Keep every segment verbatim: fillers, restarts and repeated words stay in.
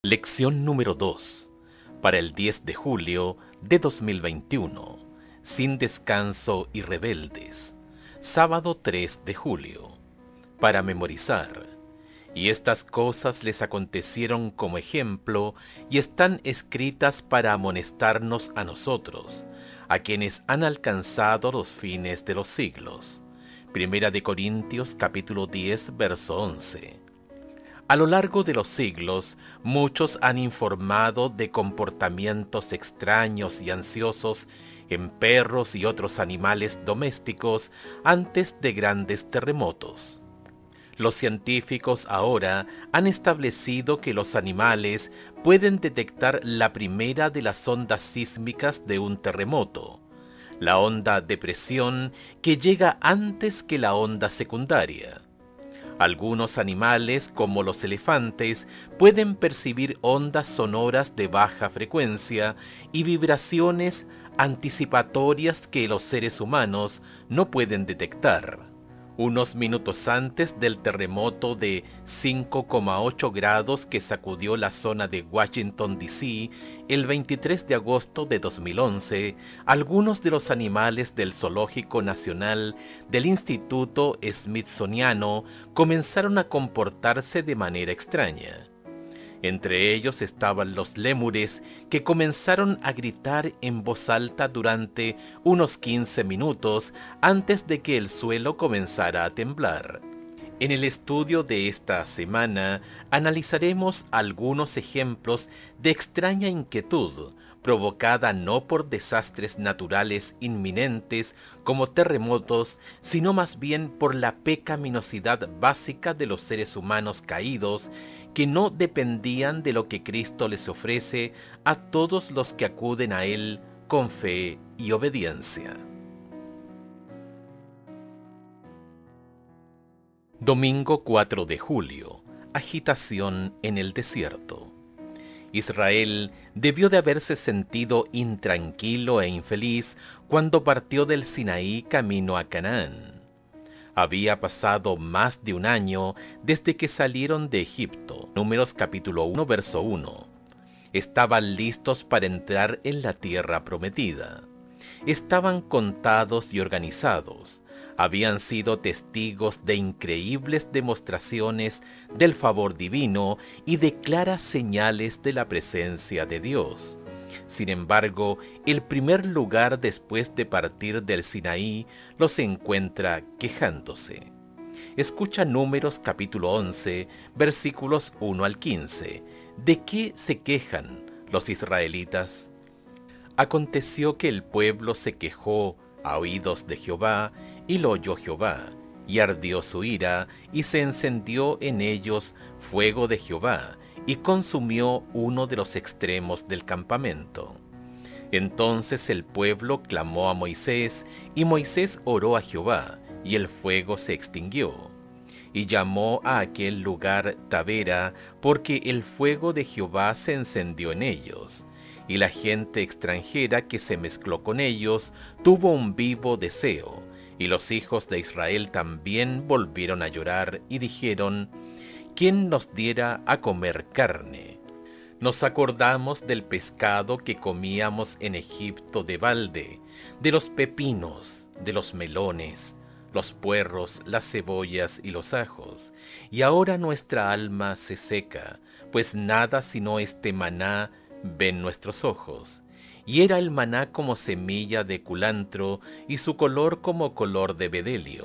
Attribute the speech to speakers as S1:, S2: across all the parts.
S1: Lección número dos, para el diez de julio de dos mil veintiuno, sin descanso y rebeldes, sábado tres de julio, para memorizar. Y estas cosas les acontecieron como ejemplo y están escritas para amonestarnos a nosotros, a quienes han alcanzado los fines de los siglos. Primera de Corintios capítulo diez, verso once. A lo largo de los siglos, muchos han informado de comportamientos extraños y ansiosos en perros y otros animales domésticos antes de grandes terremotos. Los científicos ahora han establecido que los animales pueden detectar la primera de las ondas sísmicas de un terremoto, la onda de presión que llega antes que la onda secundaria. Algunos animales, como los elefantes, pueden percibir ondas sonoras de baja frecuencia y vibraciones anticipatorias que los seres humanos no pueden detectar. Unos minutos antes del terremoto de cinco coma ocho grados que sacudió la zona de Washington, D C el veintitrés de agosto de dos mil once, algunos de los animales del Zoológico Nacional del Instituto Smithsoniano comenzaron a comportarse de manera extraña. Entre ellos estaban los lémures, que comenzaron a gritar en voz alta durante unos quince minutos antes de que el suelo comenzara a temblar. En el estudio de esta semana analizaremos algunos ejemplos de extraña inquietud, provocada no por desastres naturales inminentes como terremotos, sino más bien por la pecaminosidad básica de los seres humanos caídos, que no dependían de lo que Cristo les ofrece a todos los que acuden a Él con fe y obediencia. Domingo cuatro de julio. Agitación en el desierto. Israel debió de haberse sentido intranquilo e infeliz cuando partió del Sinaí camino a Canaán. Había pasado más de un año desde que salieron de Egipto. Números capítulo uno, verso uno. Estaban listos para entrar en la tierra prometida. Estaban contados y organizados. Habían sido testigos de increíbles demostraciones del favor divino y de claras señales de la presencia de Dios. Sin embargo, el primer lugar después de partir del Sinaí los encuentra quejándose. Escucha Números capítulo once, versículos uno al quince. ¿De qué se quejan los israelitas? Aconteció que el pueblo se quejó a oídos de Jehová, y lo oyó Jehová, y ardió su ira, y se encendió en ellos fuego de Jehová, y consumió uno de los extremos del campamento. Entonces el pueblo clamó a Moisés, y Moisés oró a Jehová, y el fuego se extinguió. Y llamó a aquel lugar Tabera, porque el fuego de Jehová se encendió en ellos. Y la gente extranjera que se mezcló con ellos tuvo un vivo deseo, y los hijos de Israel también volvieron a llorar y dijeron: ¿quién nos diera a comer carne? Nos acordamos del pescado que comíamos en Egipto de balde, de los pepinos, de los melones, los puerros, las cebollas y los ajos, y ahora nuestra alma se seca, pues nada sino este maná ven nuestros ojos. Y era el maná como semilla de culantro, y su color como color de bedelio.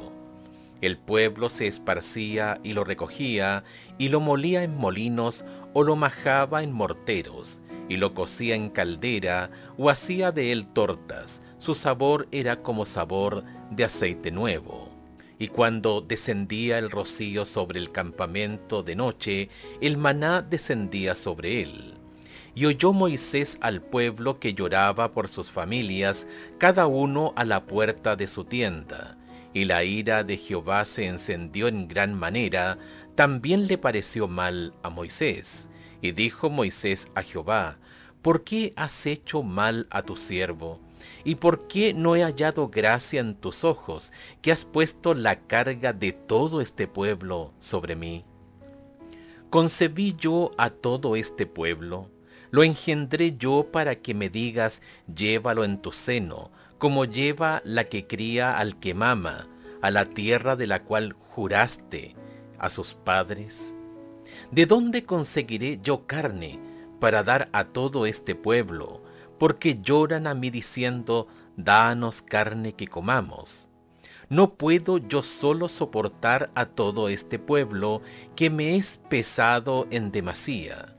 S1: El pueblo se esparcía y lo recogía, y lo molía en molinos, o lo majaba en morteros, y lo cocía en caldera, o hacía de él tortas. Su sabor era como sabor de aceite nuevo. Y cuando descendía el rocío sobre el campamento de noche, el maná descendía sobre él. Y oyó Moisés al pueblo que lloraba por sus familias, cada uno a la puerta de su tienda. Y la ira de Jehová se encendió en gran manera, también le pareció mal a Moisés. Y dijo Moisés a Jehová: ¿por qué has hecho mal a tu siervo? ¿Y por qué no he hallado gracia en tus ojos, que has puesto la carga de todo este pueblo sobre mí? ¿Concebí yo a todo este pueblo? ¿Lo engendré yo para que me digas, llévalo en tu seno, como lleva la que cría al que mama, a la tierra de la cual juraste a sus padres? ¿De dónde conseguiré yo carne para dar a todo este pueblo? Porque lloran a mí diciendo, danos carne que comamos. No puedo yo solo soportar a todo este pueblo, que me es pesado en demasía.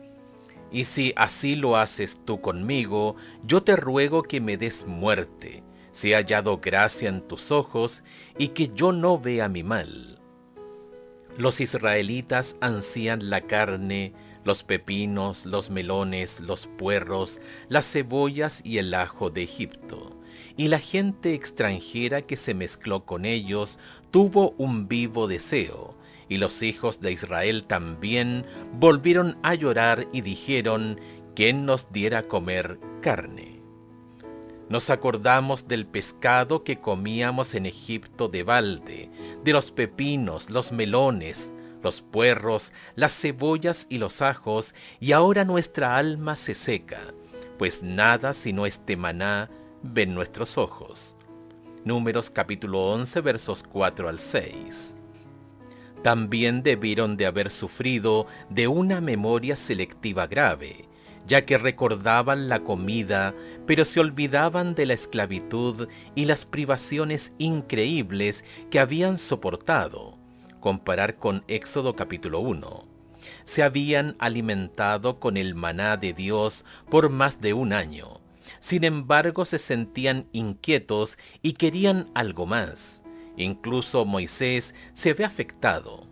S1: Y si así lo haces tú conmigo, yo te ruego que me des muerte, si he hallado gracia en tus ojos, y que yo no vea mi mal. Los israelitas ansían la carne, los pepinos, los melones, los puerros, las cebollas y el ajo de Egipto. Y la gente extranjera que se mezcló con ellos tuvo un vivo deseo, y los hijos de Israel también volvieron a llorar y dijeron, ¿quién nos diera a comer carne? Nos acordamos del pescado que comíamos en Egipto de balde, de los pepinos, los melones, los puerros, las cebollas y los ajos, y ahora nuestra alma se seca, pues nada sino este maná ven nuestros ojos. Números capítulo once, versos cuatro al seis. También debieron de haber sufrido de una memoria selectiva grave, ya que recordaban la comida, pero se olvidaban de la esclavitud y las privaciones increíbles que habían soportado. Comparar con Éxodo capítulo uno. Se habían alimentado con el maná de Dios por más de un año. Sin embargo, se sentían inquietos y querían algo más. Incluso Moisés se ve afectado.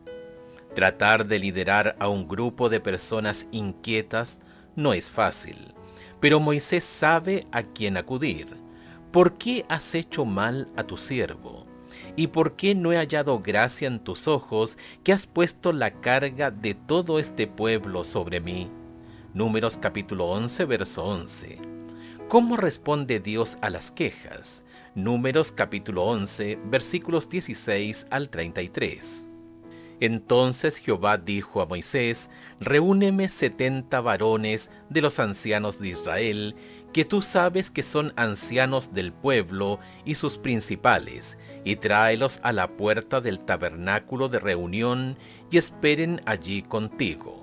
S1: Tratar de liderar a un grupo de personas inquietas no es fácil, pero Moisés sabe a quién acudir. ¿Por qué has hecho mal a tu siervo? ¿Y por qué no he hallado gracia en tus ojos, que has puesto la carga de todo este pueblo sobre mí? Números capítulo once, verso once. ¿Cómo responde Dios a las quejas? Números capítulo once, versículos dieciséis al treinta y tres. Entonces Jehová dijo a Moisés, reúneme setenta varones de los ancianos de Israel, que tú sabes que son ancianos del pueblo y sus principales, y tráelos a la puerta del tabernáculo de reunión, y esperen allí contigo.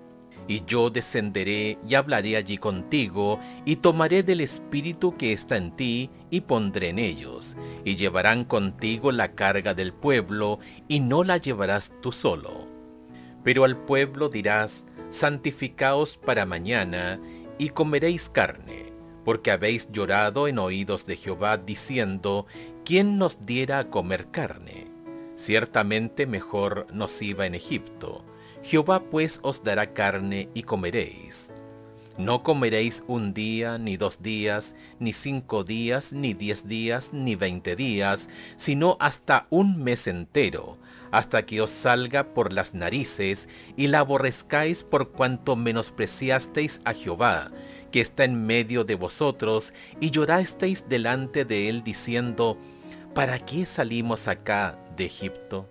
S1: Y yo descenderé y hablaré allí contigo, y tomaré del espíritu que está en ti, y pondré en ellos, y llevarán contigo la carga del pueblo, y no la llevarás tú solo. Pero al pueblo dirás, santificaos para mañana, y comeréis carne, porque habéis llorado en oídos de Jehová, diciendo, ¿quién nos diera a comer carne? Ciertamente mejor nos iba en Egipto. Jehová pues os dará carne y comeréis. No comeréis un día, ni dos días, ni cinco días, ni diez días, ni veinte días, sino hasta un mes entero, hasta que os salga por las narices, y la aborrezcáis por cuanto menospreciasteis a Jehová, que está en medio de vosotros, y llorasteis delante de él, diciendo, ¿para qué salimos acá de Egipto?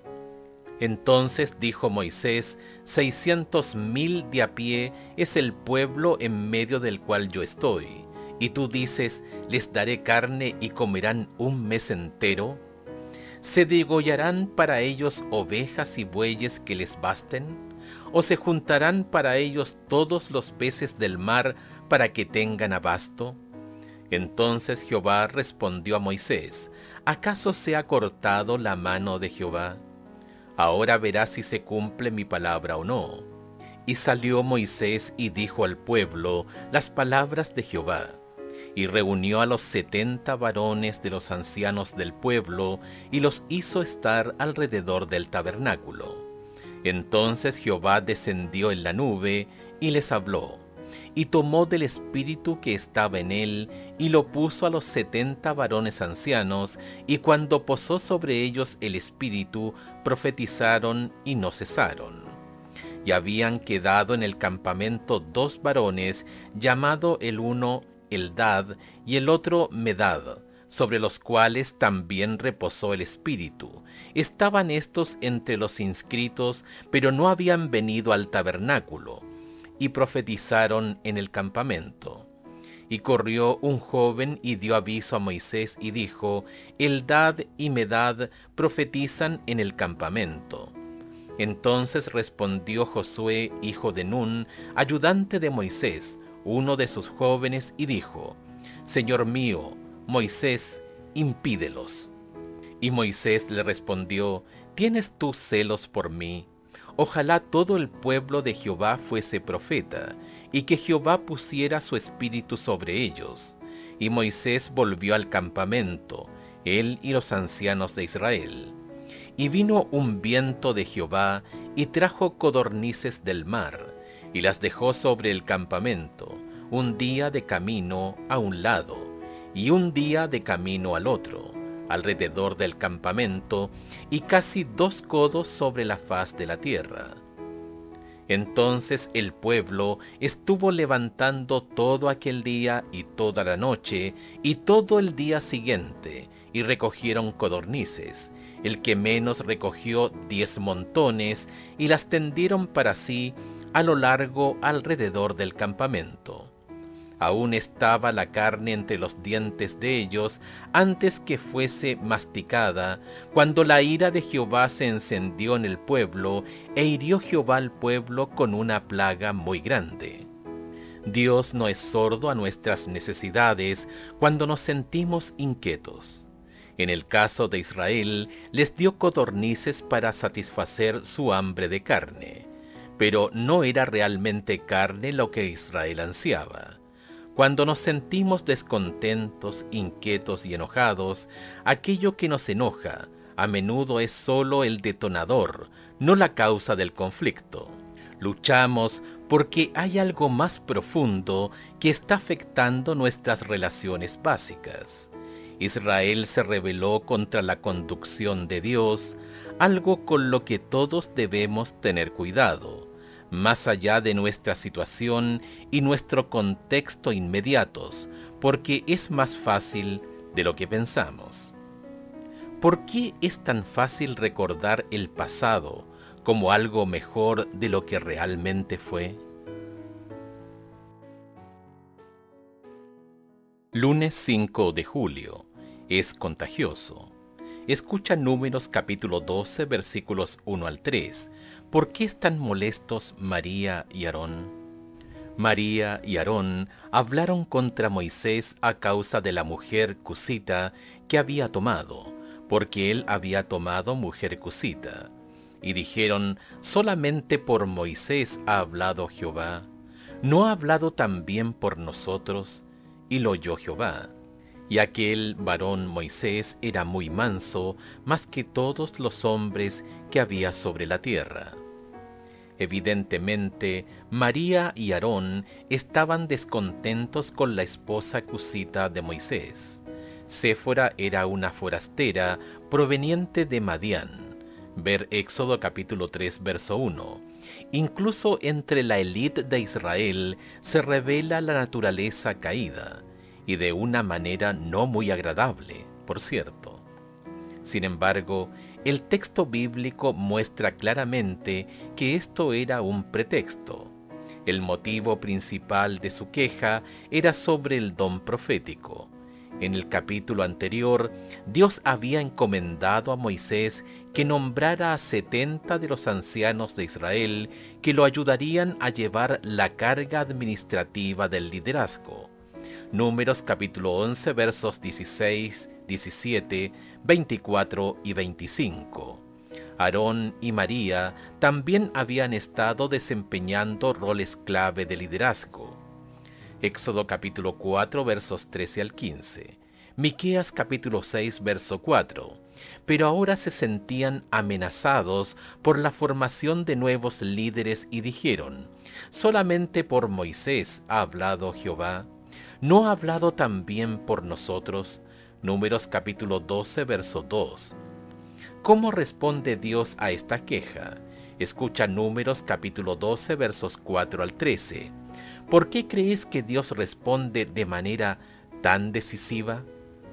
S1: Entonces dijo Moisés, seiscientos mil de a pie es el pueblo en medio del cual yo estoy. Y tú dices, les daré carne y comerán un mes entero. ¿Se degollarán para ellos ovejas y bueyes que les basten? ¿O se juntarán para ellos todos los peces del mar para que tengan abasto? Entonces Jehová respondió a Moisés, ¿acaso se ha cortado la mano de Jehová? Ahora verás si se cumple mi palabra o no. Y salió Moisés y dijo al pueblo las palabras de Jehová. Y reunió a los setenta varones de los ancianos del pueblo, y los hizo estar alrededor del tabernáculo. Entonces Jehová descendió en la nube, y les habló. Y tomó del espíritu que estaba en él, y lo puso a los setenta varones ancianos, y cuando posó sobre ellos el espíritu, profetizaron y no cesaron. Y habían quedado en el campamento dos varones, llamado el uno Eldad y el otro Medad, sobre los cuales también reposó el Espíritu. Estaban estos entre los inscritos, pero no habían venido al tabernáculo, y profetizaron en el campamento. Y corrió un joven y dio aviso a Moisés y dijo: Eldad y Medad profetizan en el campamento. Entonces respondió Josué, hijo de Nun, ayudante de Moisés, uno de sus jóvenes, y dijo: Señor mío, Moisés, impídelos. Y Moisés le respondió: ¿Tienes tú celos por mí? Ojalá todo el pueblo de Jehová fuese profeta, y que Jehová pusiera su espíritu sobre ellos. Y Moisés volvió al campamento, él y los ancianos de Israel. Y vino un viento de Jehová, y trajo codornices del mar, y las dejó sobre el campamento, un día de camino a un lado, y un día de camino al otro, alrededor del campamento, y casi dos codos sobre la faz de la tierra. Entonces el pueblo estuvo levantando todo aquel día y toda la noche, y todo el día siguiente, y recogieron codornices. El que menos recogió diez montones, y las tendieron para sí a lo largo alrededor del campamento. Aún estaba la carne entre los dientes de ellos antes que fuese masticada, cuando la ira de Jehová se encendió en el pueblo, e hirió Jehová al pueblo con una plaga muy grande. Dios no es sordo a nuestras necesidades cuando nos sentimos inquietos. En el caso de Israel, les dio codornices para satisfacer su hambre de carne, pero no era realmente carne lo que Israel ansiaba. Cuando nos sentimos descontentos, inquietos y enojados, aquello que nos enoja a menudo es solo el detonador, no la causa del conflicto. Luchamos porque hay algo más profundo que está afectando nuestras relaciones básicas. Israel se rebeló contra la conducción de Dios, algo con lo que todos debemos tener cuidado, más allá de nuestra situación y nuestro contexto inmediatos, porque es más fácil de lo que pensamos. ¿Por qué es tan fácil recordar el pasado como algo mejor de lo que realmente fue? Lunes cinco de julio. Es contagioso. Escucha Números capítulo doce, versículos uno al tres. ¿Por qué están molestos María y Aarón? María y Aarón hablaron contra Moisés a causa de la mujer cusita que había tomado, porque él había tomado mujer cusita. Y dijeron: solamente por Moisés ha hablado Jehová, ¿no ha hablado también por nosotros? Y lo oyó Jehová. Y aquel varón Moisés era muy manso, más que todos los hombres que había sobre la tierra. Evidentemente, María y Aarón estaban descontentos con la esposa cusita de Moisés. Séfora era una forastera proveniente de Madián. Ver Éxodo capítulo tres, verso uno. Incluso entre la élite de Israel se revela la naturaleza caída, y de una manera no muy agradable, por cierto. Sin embargo, el texto bíblico muestra claramente que esto era un pretexto. El motivo principal de su queja era sobre el don profético. En el capítulo anterior, Dios había encomendado a Moisés que nombrara a setenta de los ancianos de Israel que lo ayudarían a llevar la carga administrativa del liderazgo. Números capítulo once, versos dieciséis, diecisiete, veinticuatro y veinticinco. Aarón y María también habían estado desempeñando roles clave de liderazgo. Éxodo capítulo cuatro, versos trece al quince. Miqueas capítulo seis, verso cuatro. Pero ahora se sentían amenazados por la formación de nuevos líderes y dijeron: solamente por Moisés ha hablado Jehová, ¿no ha hablado también por nosotros? Números capítulo doce, verso dos. ¿Cómo responde Dios a esta queja? Escucha Números capítulo doce, versos cuatro al trece. ¿Por qué crees que Dios responde de manera tan decisiva?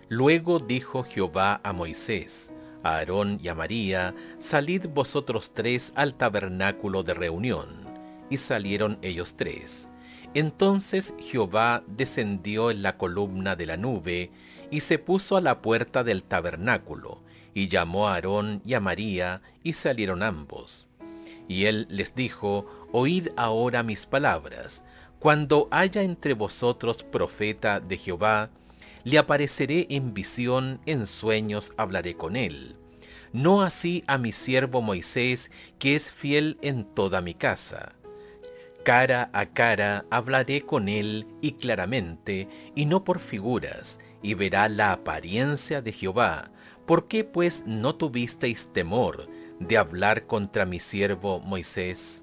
S1: Luego dijo Jehová a Moisés, a Aarón y a María, salid vosotros tres al tabernáculo de reunión. Y salieron ellos tres. Entonces Jehová descendió en la columna de la nube, y se puso a la puerta del tabernáculo, y llamó a Aarón y a María, y salieron ambos. Y él les dijo, oíd ahora mis palabras. Cuando haya entre vosotros profeta de Jehová, le apareceré en visión, en sueños hablaré con él. No así a mi siervo Moisés, que es fiel en toda mi casa. Cara a cara hablaré con él y claramente, y no por figuras, y verá la apariencia de Jehová. ¿Por qué pues no tuvisteis temor de hablar contra mi siervo Moisés?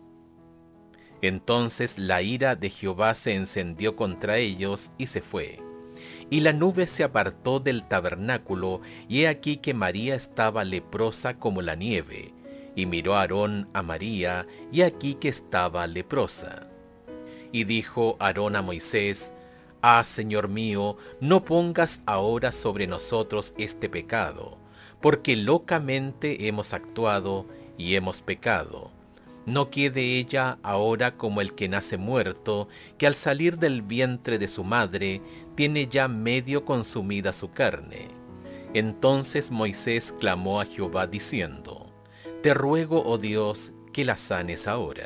S1: Entonces la ira de Jehová se encendió contra ellos y se fue. Y la nube se apartó del tabernáculo, y he aquí que María estaba leprosa como la nieve. Y miró Aarón a María, y aquí que estaba leprosa. Y dijo Aarón a Moisés, Ah, Señor mío, no pongas ahora sobre nosotros este pecado, porque locamente hemos actuado y hemos pecado. No quede ella ahora como el que nace muerto, que al salir del vientre de su madre, tiene ya medio consumida su carne. Entonces Moisés clamó a Jehová diciendo, Te ruego, oh Dios, que la sanes ahora.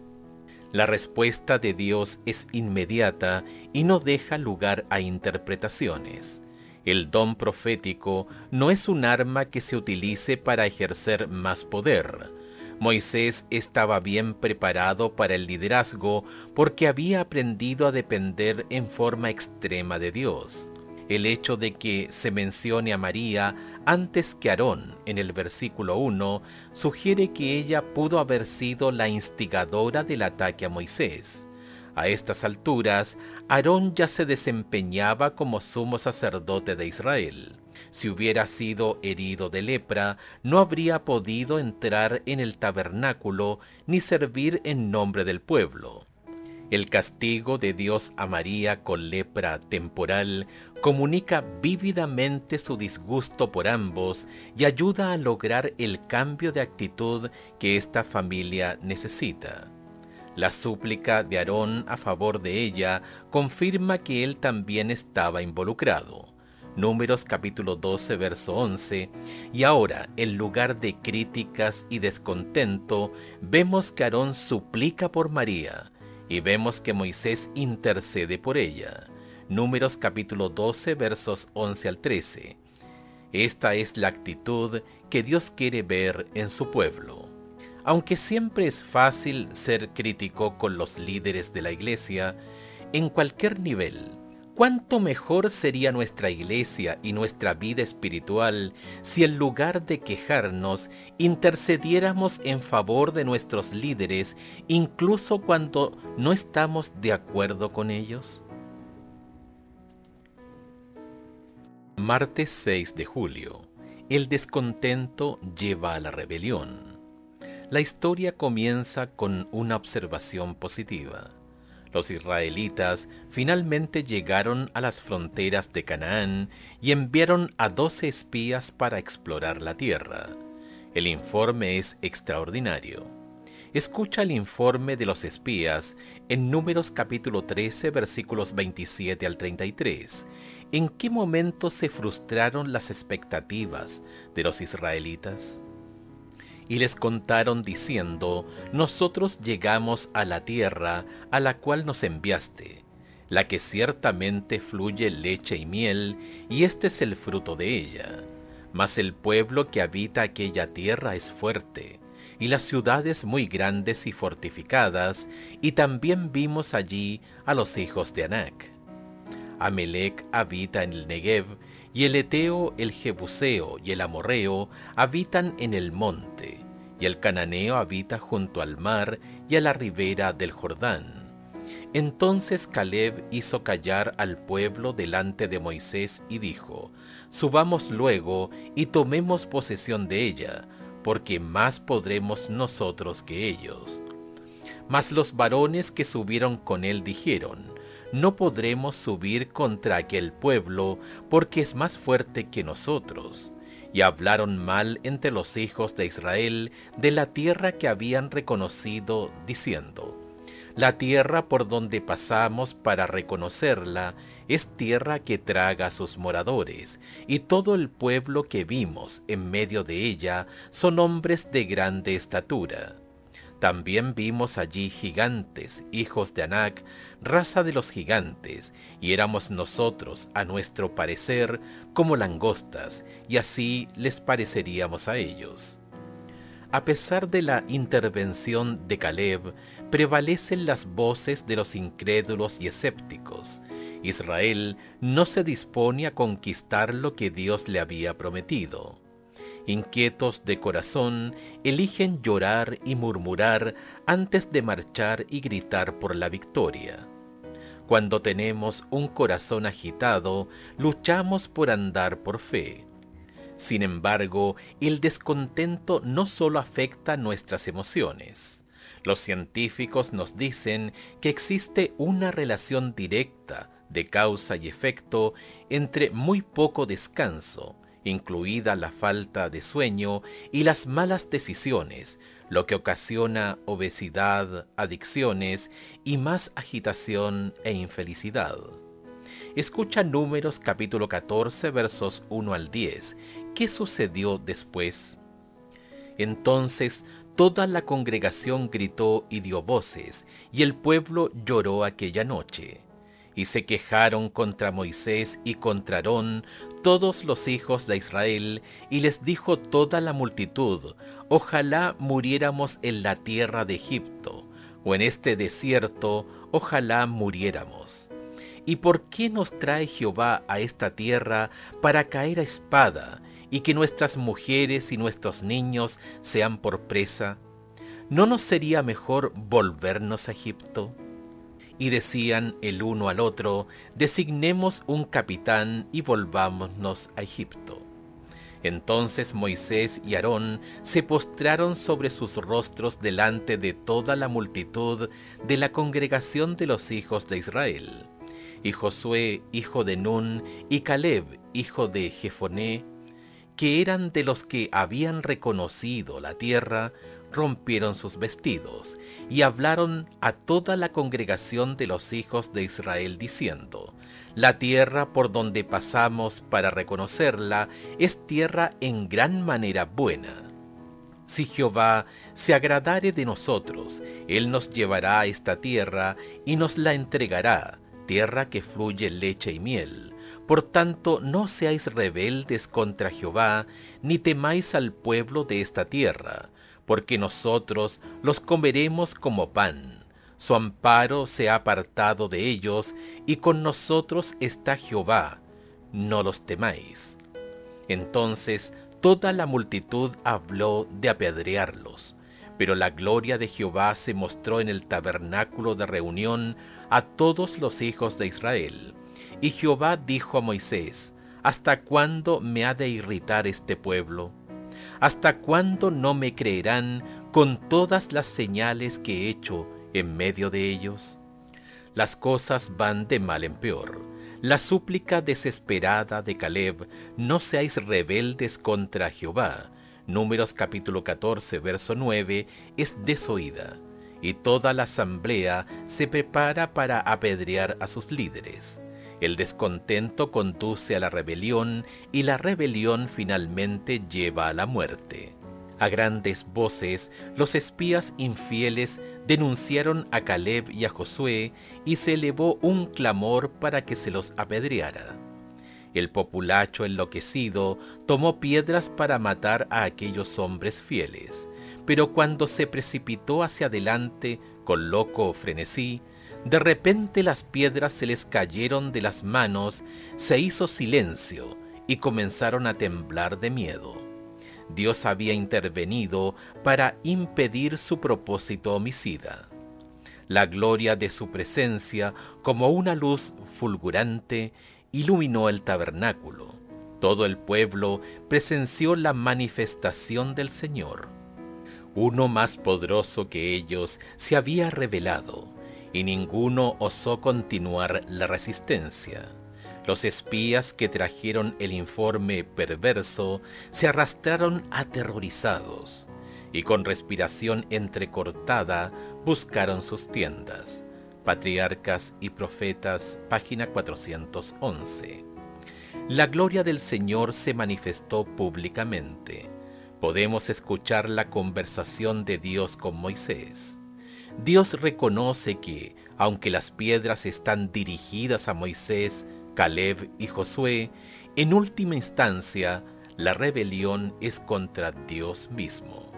S1: La respuesta de Dios es inmediata y no deja lugar a interpretaciones. El don profético no es un arma que se utilice para ejercer más poder. Moisés estaba bien preparado para el liderazgo porque había aprendido a depender en forma extrema de Dios. El hecho de que se mencione a María antes que Aarón en el versículo uno sugiere que ella pudo haber sido la instigadora del ataque a Moisés. A estas alturas, Aarón ya se desempeñaba como sumo sacerdote de Israel. Si hubiera sido herido de lepra, no habría podido entrar en el tabernáculo ni servir en nombre del pueblo. El castigo de Dios a María con lepra temporal comunica vívidamente su disgusto por ambos y ayuda a lograr el cambio de actitud que esta familia necesita. La súplica de Aarón a favor de ella confirma que él también estaba involucrado. Números capítulo doce, verso once, y ahora, en lugar de críticas y descontento, vemos que Aarón suplica por María, y vemos que Moisés intercede por ella. Números capítulo doce, versos once al trece. Esta es la actitud que Dios quiere ver en su pueblo. Aunque siempre es fácil ser crítico con los líderes de la iglesia, en cualquier nivel, ¿cuánto mejor sería nuestra iglesia y nuestra vida espiritual si en lugar de quejarnos, intercediéramos en favor de nuestros líderes, incluso cuando no estamos de acuerdo con ellos? Martes seis de julio. El descontento lleva a la rebelión. La historia comienza con una observación positiva. Los israelitas finalmente llegaron a las fronteras de Canaán y enviaron a doce espías para explorar la tierra. El informe es extraordinario. Escucha el informe de los espías en Números capítulo trece, versículos veintisiete al treinta y tres. ¿En qué momento se frustraron las expectativas de los israelitas? Y les contaron diciendo, nosotros llegamos a la tierra a la cual nos enviaste, la que ciertamente fluye leche y miel, y este es el fruto de ella. Mas el pueblo que habita aquella tierra es fuerte, y las ciudades muy grandes y fortificadas, y también vimos allí a los hijos de Anac. Amelec habita en el Negev, y el Eteo, el Jebuseo y el Amorreo habitan en el monte, y el Cananeo habita junto al mar y a la ribera del Jordán. Entonces Caleb hizo callar al pueblo delante de Moisés y dijo, subamos luego y tomemos posesión de ella, porque más podremos nosotros que ellos. Mas los varones que subieron con él dijeron, no podremos subir contra aquel pueblo, porque es más fuerte que nosotros. Y hablaron mal entre los hijos de Israel de la tierra que habían reconocido, diciendo: la tierra por donde pasamos para reconocerla es tierra que traga a sus moradores, y todo el pueblo que vimos en medio de ella son hombres de grande estatura. También vimos allí gigantes, hijos de Anac, raza de los gigantes, y éramos nosotros, a nuestro parecer, como langostas, y así les pareceríamos a ellos. A pesar de la intervención de Caleb, prevalecen las voces de los incrédulos y escépticos. Israel no se dispone a conquistar lo que Dios le había prometido. Inquietos de corazón, eligen llorar y murmurar antes de marchar y gritar por la victoria. Cuando tenemos un corazón agitado, luchamos por andar por fe. Sin embargo, el descontento no solo afecta nuestras emociones. Los científicos nos dicen que existe una relación directa de causa y efecto entre muy poco descanso, incluida la falta de sueño, y las malas decisiones, lo que ocasiona obesidad, adicciones y más agitación e infelicidad. Escucha Números capítulo catorce, versos uno al diez. ¿Qué sucedió después? Entonces toda la congregación gritó y dio voces, y el pueblo lloró aquella noche. Y se quejaron contra Moisés y contra Aarón todos los hijos de Israel, y les dijo toda la multitud: ojalá muriéramos en la tierra de Egipto, o en este desierto, ojalá muriéramos. ¿Y por qué nos trae Jehová a esta tierra para caer a espada, y que nuestras mujeres y nuestros niños sean por presa? ¿No nos sería mejor volvernos a Egipto? Y decían el uno al otro: designemos un capitán y volvámonos a Egipto. Entonces Moisés y Aarón se postraron sobre sus rostros delante de toda la multitud de la congregación de los hijos de Israel. Y Josué, hijo de Nun, y Caleb, hijo de Jefoné, que eran de los que habían reconocido la tierra, rompieron sus vestidos, y hablaron a toda la congregación de los hijos de Israel, diciendo: la tierra por donde pasamos para reconocerla es tierra en gran manera buena. Si Jehová se agradare de nosotros, Él nos llevará a esta tierra y nos la entregará, tierra que fluye leche y miel. Por tanto, no seáis rebeldes contra Jehová, ni temáis al pueblo de esta tierra, porque nosotros los comeremos como pan. Su amparo se ha apartado de ellos, y con nosotros está Jehová, no los temáis. Entonces toda la multitud habló de apedrearlos, pero la gloria de Jehová se mostró en el tabernáculo de reunión a todos los hijos de Israel. Y Jehová dijo a Moisés: ¿hasta cuándo me ha de irritar este pueblo? ¿Hasta cuándo no me creerán con todas las señales que he hecho en medio de ellos? Las cosas van de mal en peor. La súplica desesperada de Caleb: no seáis rebeldes contra Jehová, Números capítulo catorce, verso nueve, es desoída, y toda la asamblea se prepara para apedrear a sus líderes. El descontento conduce a la rebelión, y la rebelión finalmente lleva a la muerte. A grandes voces, los espías infieles denunciaron a Caleb y a Josué, y se elevó un clamor para que se los apedreara. El populacho enloquecido tomó piedras para matar a aquellos hombres fieles, pero cuando se precipitó hacia adelante con loco frenesí, de repente las piedras se les cayeron de las manos, se hizo silencio y comenzaron a temblar de miedo. Dios había intervenido para impedir su propósito homicida. La gloria de su presencia, como una luz fulgurante, iluminó el tabernáculo. Todo el pueblo presenció la manifestación del Señor. Uno más poderoso que ellos se había revelado, y ninguno osó continuar la resistencia. Los espías que trajeron el informe perverso se arrastraron aterrorizados y con respiración entrecortada buscaron sus tiendas. Patriarcas y Profetas, página cuatrocientos once. La gloria del Señor se manifestó públicamente. Podemos escuchar la conversación de Dios con Moisés. Dios reconoce que, aunque las piedras están dirigidas a Moisés, Caleb y Josué, en última instancia, la rebelión es contra Dios mismo.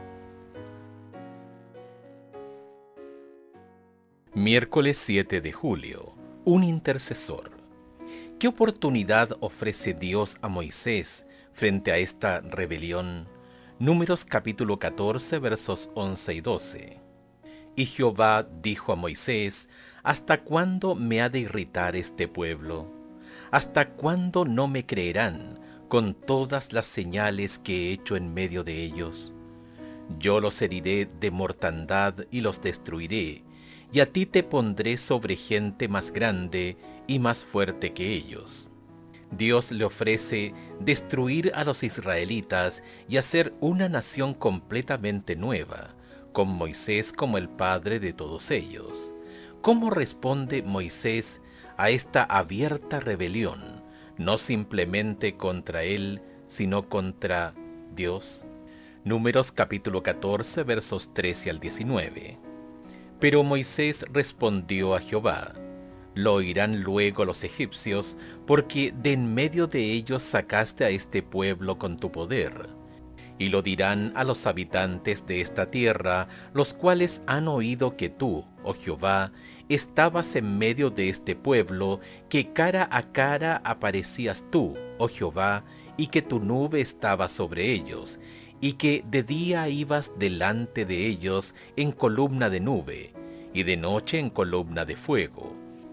S1: Miércoles siete de julio. Un intercesor. ¿Qué oportunidad ofrece Dios a Moisés frente a esta rebelión? Números capítulo catorce, versos once y doce. Y Jehová dijo a Moisés: ¿Hasta cuándo me ha de irritar este pueblo? ¿Hasta cuándo no me creerán con todas las señales que he hecho en medio de ellos? Yo los heriré de mortandad y los destruiré, y a ti te pondré sobre gente más grande y más fuerte que ellos. Dios le ofrece destruir a los israelitas y hacer una nación completamente nueva, con Moisés como el padre de todos ellos. ¿Cómo responde Moisés a esta abierta rebelión, no simplemente contra él, sino contra Dios? Números capítulo catorce, versos trece al diecinueve. Pero Moisés respondió a Jehová: Lo oirán luego los egipcios, porque de en medio de ellos sacaste a este pueblo con tu poder. Y lo dirán a los habitantes de esta tierra, los cuales han oído que tú, oh Jehová, estabas en medio de este pueblo, que cara a cara aparecías tú, oh Jehová, y que tu nube estaba sobre ellos, y que de día ibas delante de ellos en columna de nube, y de noche en columna de fuego,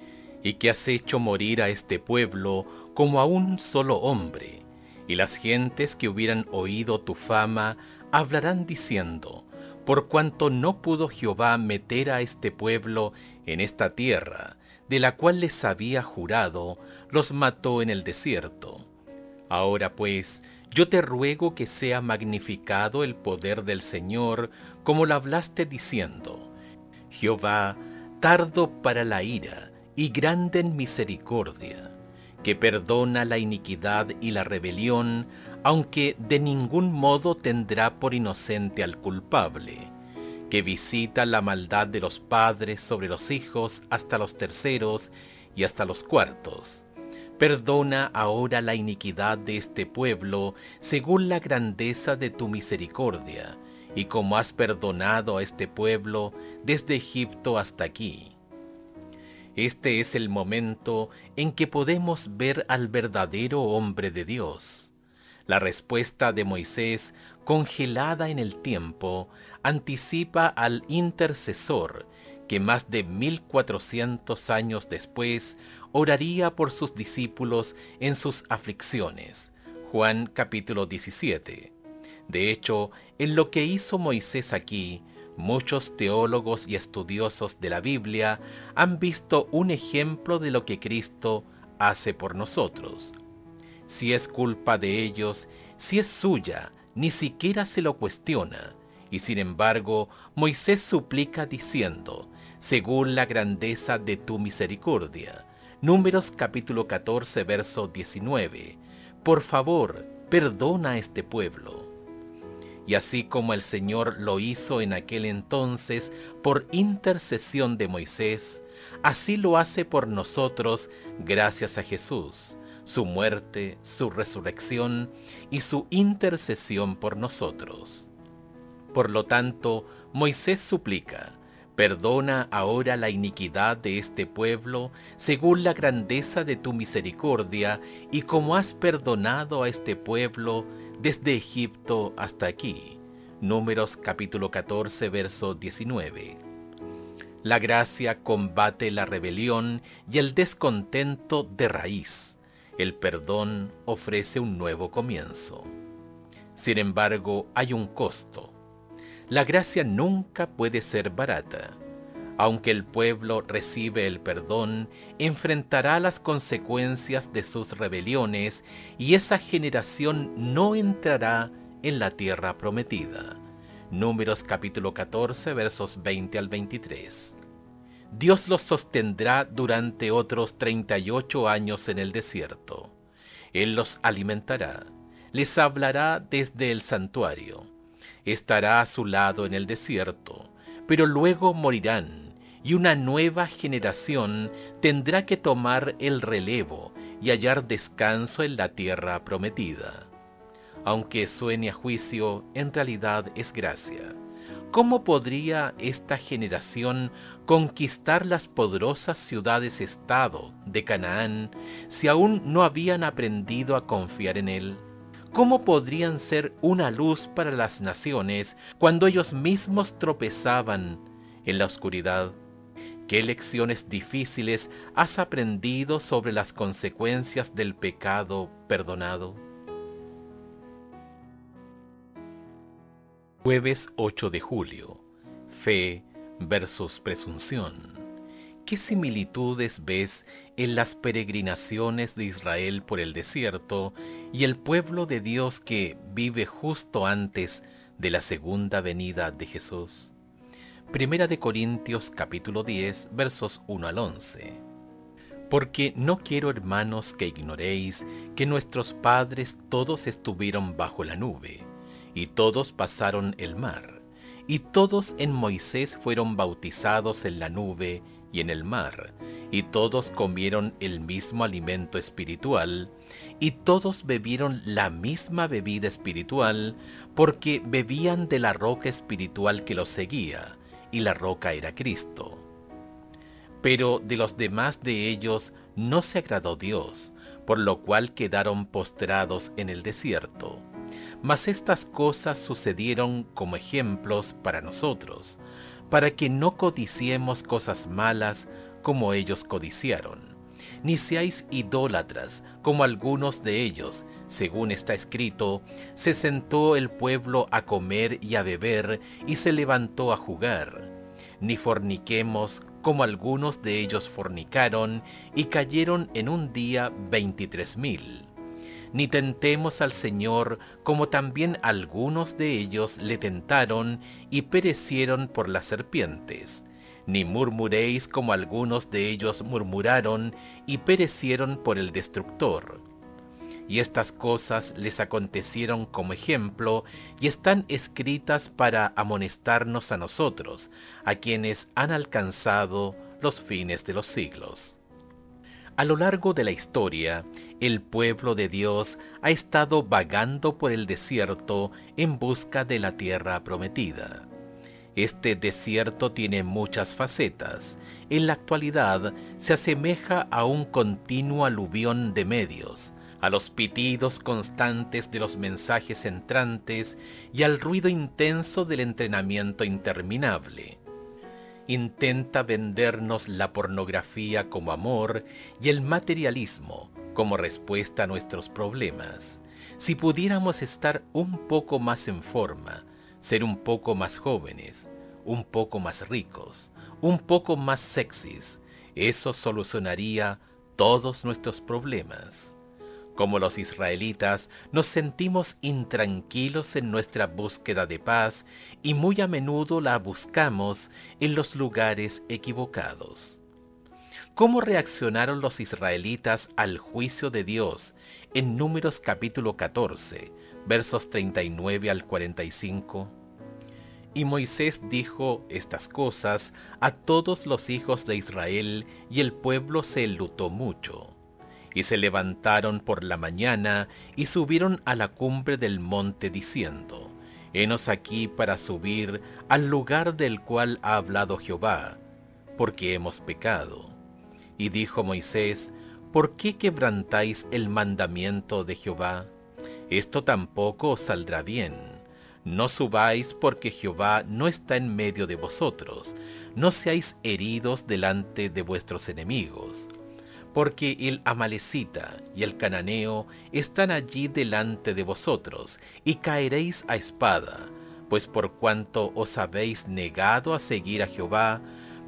S1: y que has hecho morir a este pueblo como a un solo hombre, y las gentes que hubieran oído tu fama hablarán diciendo: por cuanto no pudo Jehová meter a este pueblo en esta tierra, de la cual les había jurado, los mató en el desierto. Ahora pues, yo te ruego que sea magnificado el poder del Señor, como lo hablaste diciendo: Jehová, tardo para la ira y grande en misericordia, que perdona la iniquidad y la rebelión, aunque de ningún modo tendrá por inocente al culpable, que visita la maldad de los padres sobre los hijos hasta los terceros y hasta los cuartos. Perdona ahora la iniquidad de este pueblo según la grandeza de tu misericordia, y como has perdonado a este pueblo desde Egipto hasta aquí. Este es el momento en que podemos ver al verdadero hombre de Dios. La respuesta de Moisés, congelada en el tiempo, anticipa al intercesor que más de mil cuatrocientos años después oraría por sus discípulos en sus aflicciones. Juan capítulo diecisiete. De hecho, en lo que hizo Moisés aquí, muchos teólogos y estudiosos de la Biblia han visto un ejemplo de lo que Cristo hace por nosotros. Si es culpa de ellos, si es suya, ni siquiera se lo cuestiona, y sin embargo Moisés suplica diciendo: según la grandeza de tu misericordia. Números capítulo catorce, verso diecinueve. Por favor, perdona a este pueblo. Y así como el Señor lo hizo en aquel entonces por intercesión de Moisés, así lo hace por nosotros gracias a Jesús, su muerte, su resurrección y su intercesión por nosotros. Por lo tanto, Moisés suplica: perdona ahora la iniquidad de este pueblo según la grandeza de tu misericordia, y como has perdonado a este pueblo desde Egipto hasta aquí. Números capítulo catorce, verso diecinueve. La gracia combate la rebelión y el descontento de raíz. El perdón ofrece un nuevo comienzo. Sin embargo, hay un costo. La gracia nunca puede ser barata. Aunque el pueblo recibe el perdón, enfrentará las consecuencias de sus rebeliones y esa generación no entrará en la tierra prometida. Números capítulo catorce, versos veinte al veintitrés. Dios los sostendrá durante otros treinta y ocho años en el desierto. Él los alimentará, les hablará desde el santuario, estará a su lado en el desierto, pero luego morirán, y una nueva generación tendrá que tomar el relevo y hallar descanso en la tierra prometida. Aunque suene a juicio, en realidad es gracia. ¿Cómo podría esta generación conquistar las poderosas ciudades-estado de Canaán si aún no habían aprendido a confiar en él? ¿Cómo podrían ser una luz para las naciones cuando ellos mismos tropezaban en la oscuridad? ¿Qué lecciones difíciles has aprendido sobre las consecuencias del pecado perdonado? Jueves ocho de julio. Fe versus presunción. ¿Qué similitudes ves en las peregrinaciones de Israel por el desierto y el pueblo de Dios que vive justo antes de la segunda venida de Jesús? Primera de Corintios capítulo diez, versos uno al once. Porque no quiero, hermanos, que ignoréis que nuestros padres todos estuvieron bajo la nube, y todos pasaron el mar, y todos en Moisés fueron bautizados en la nube y en el mar, y todos comieron el mismo alimento espiritual, y todos bebieron la misma bebida espiritual, porque bebían de la roca espiritual que los seguía, y la roca era Cristo. Pero de los demás de ellos no se agradó Dios, por lo cual quedaron postrados en el desierto. Mas estas cosas sucedieron como ejemplos para nosotros, para que no codiciemos cosas malas como ellos codiciaron, ni seáis idólatras como algunos de ellos. Según está escrito, se sentó el pueblo a comer y a beber, y se levantó a jugar. Ni forniquemos como algunos de ellos fornicaron, y cayeron en un día veintitrés mil. Ni tentemos al Señor, como también algunos de ellos le tentaron y perecieron por las serpientes. Ni murmuréis como algunos de ellos murmuraron y perecieron por el destructor. Y estas cosas les acontecieron como ejemplo y están escritas para amonestarnos a nosotros, a quienes han alcanzado los fines de los siglos. A lo largo de la historia, el pueblo de Dios ha estado vagando por el desierto en busca de la tierra prometida. Este desierto tiene muchas facetas. En la actualidad se asemeja a un continuo aluvión de medios, a los pitidos constantes de los mensajes entrantes y al ruido intenso del entrenamiento interminable. Intenta vendernos la pornografía como amor y el materialismo como respuesta a nuestros problemas. Si pudiéramos estar un poco más en forma, ser un poco más jóvenes, un poco más ricos, un poco más sexys, eso solucionaría todos nuestros problemas. Como los israelitas, nos sentimos intranquilos en nuestra búsqueda de paz y muy a menudo la buscamos en los lugares equivocados. ¿Cómo reaccionaron los israelitas al juicio de Dios en Números capítulo catorce, versos treinta y nueve al cuarenta y cinco? Y Moisés dijo estas cosas a todos los hijos de Israel, y el pueblo se enlutó mucho. Y se levantaron por la mañana y subieron a la cumbre del monte diciendo: Henos aquí para subir al lugar del cual ha hablado Jehová, porque hemos pecado. Y dijo Moisés: ¿Por qué quebrantáis el mandamiento de Jehová? Esto tampoco os saldrá bien. No subáis, porque Jehová no está en medio de vosotros. No seáis heridos delante de vuestros enemigos. Porque el amalecita y el cananeo están allí delante de vosotros, y caeréis a espada, pues por cuanto os habéis negado a seguir a Jehová,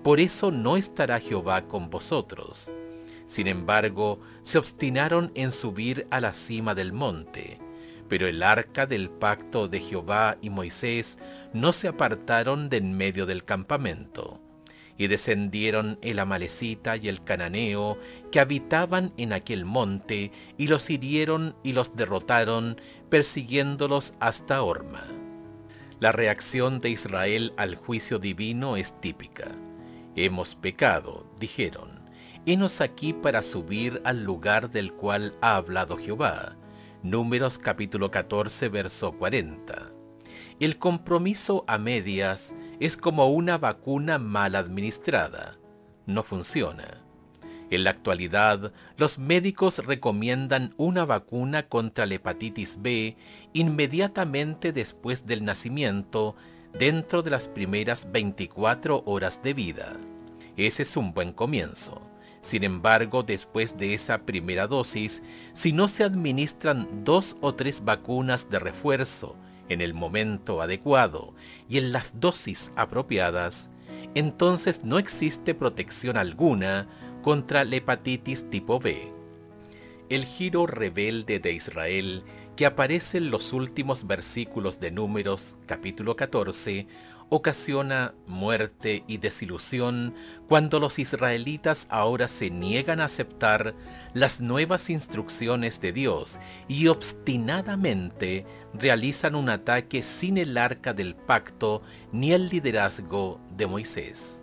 S1: por eso no estará Jehová con vosotros. Sin embargo, se obstinaron en subir a la cima del monte, pero el arca del pacto de Jehová y Moisés no se apartaron de en medio del campamento. Y descendieron el amalecita y el cananeo que habitaban en aquel monte, y los hirieron y los derrotaron, persiguiéndolos hasta Horma. La reacción de Israel al juicio divino es típica. Hemos pecado, dijeron. Henos aquí para subir al lugar del cual ha hablado Jehová. Números capítulo catorce, verso cuarenta. El compromiso a medias es como una vacuna mal administrada. No funciona. En la actualidad, los médicos recomiendan una vacuna contra la hepatitis B inmediatamente después del nacimiento, dentro de las primeras veinticuatro horas de vida. Ese es un buen comienzo. Sin embargo, después de esa primera dosis, si no se administran dos o tres vacunas de refuerzo en el momento adecuado y en las dosis apropiadas, entonces no existe protección alguna contra la hepatitis tipo B. El giro rebelde de Israel, que aparece en los últimos versículos de Números, capítulo catorce, ocasiona muerte y desilusión cuando los israelitas ahora se niegan a aceptar las nuevas instrucciones de Dios y obstinadamente realizan un ataque sin el arca del pacto ni el liderazgo de Moisés.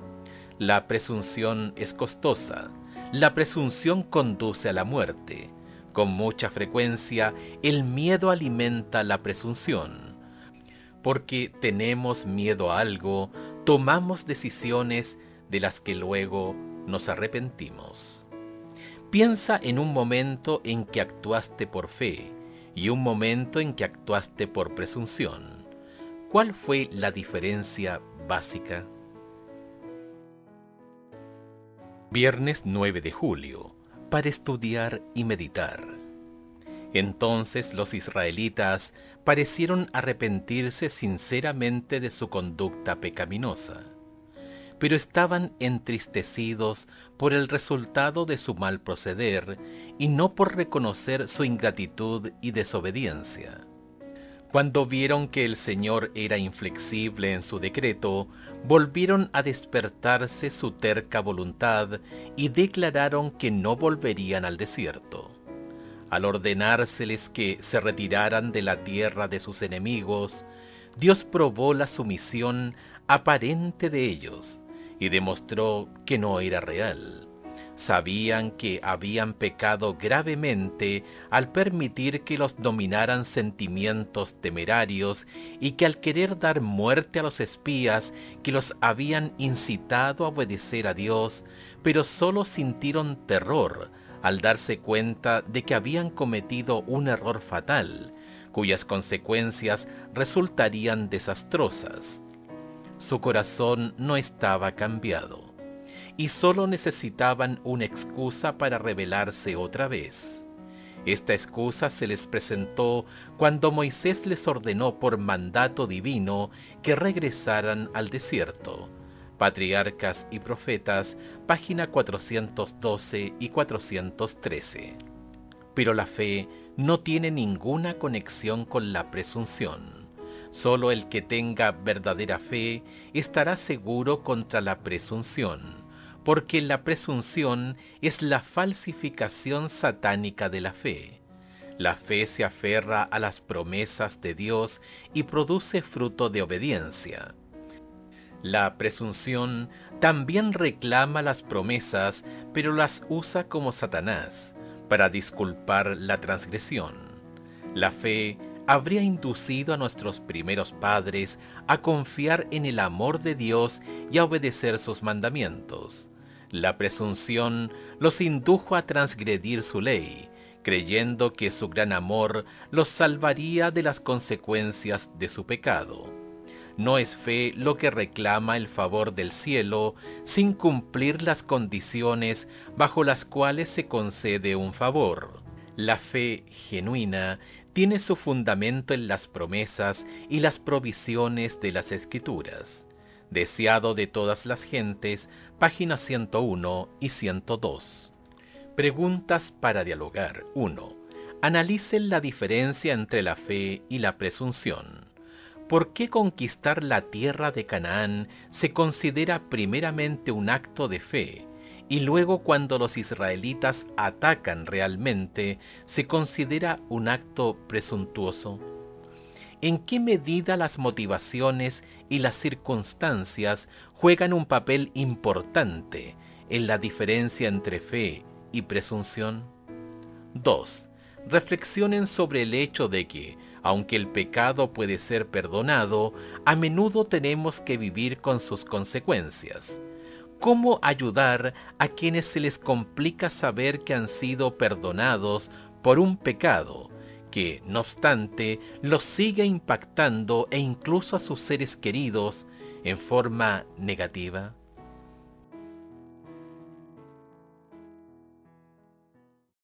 S1: La presunción es costosa. La presunción conduce a la muerte. Con mucha frecuencia, el miedo alimenta la presunción. Porque tenemos miedo a algo, tomamos decisiones de las que luego nos arrepentimos. Piensa en un momento en que actuaste por fe y un momento en que actuaste por presunción. ¿Cuál fue la diferencia básica? Viernes nueve de julio, para estudiar y meditar. Entonces los israelitas parecieron arrepentirse sinceramente de su conducta pecaminosa, pero estaban entristecidos por el resultado de su mal proceder y no por reconocer su ingratitud y desobediencia. Cuando vieron que el Señor era inflexible en su decreto, volvieron a despertarse su terca voluntad y declararon que no volverían al desierto. Al ordenárseles que se retiraran de la tierra de sus enemigos, Dios probó la sumisión aparente de ellos y demostró que no era real. Sabían que habían pecado gravemente al permitir que los dominaran sentimientos temerarios y que al querer dar muerte a los espías que los habían incitado a obedecer a Dios, pero solo sintieron terror al darse cuenta de que habían cometido un error fatal, cuyas consecuencias resultarían desastrosas. Su corazón no estaba cambiado, y solo necesitaban una excusa para rebelarse otra vez. Esta excusa se les presentó cuando Moisés les ordenó por mandato divino que regresaran al desierto. Patriarcas y Profetas, página cuatrocientos doce y cuatrocientos trece. Pero la fe no tiene ninguna conexión con la presunción. Solo el que tenga verdadera fe estará seguro contra la presunción, porque la presunción es la falsificación satánica de la fe. La fe se aferra a las promesas de Dios y produce fruto de obediencia. La presunción también reclama las promesas, pero las usa como Satanás, para disculpar la transgresión. La fe habría inducido a nuestros primeros padres a confiar en el amor de Dios y a obedecer sus mandamientos. La presunción los indujo a transgredir su ley, creyendo que su gran amor los salvaría de las consecuencias de su pecado. No es fe lo que reclama el favor del cielo sin cumplir las condiciones bajo las cuales se concede un favor. La fe genuina tiene su fundamento en las promesas y las provisiones de las Escrituras. deseado de todas las gentes, páginas ciento uno y ciento dos. Preguntas para dialogar. uno. Analicen la diferencia entre la fe y la presunción. ¿Por qué conquistar la tierra de Canaán se considera primeramente un acto de fe, y luego cuando los israelitas atacan realmente se considera un acto presuntuoso? ¿En qué medida las motivaciones y las circunstancias juegan un papel importante en la diferencia entre fe y presunción? dos. Reflexionen sobre el hecho de que, aunque el pecado puede ser perdonado, a menudo tenemos que vivir con sus consecuencias. ¿Cómo ayudar a quienes se les complica saber que han sido perdonados por un pecado que, no obstante, los sigue impactando e incluso a sus seres queridos en forma negativa?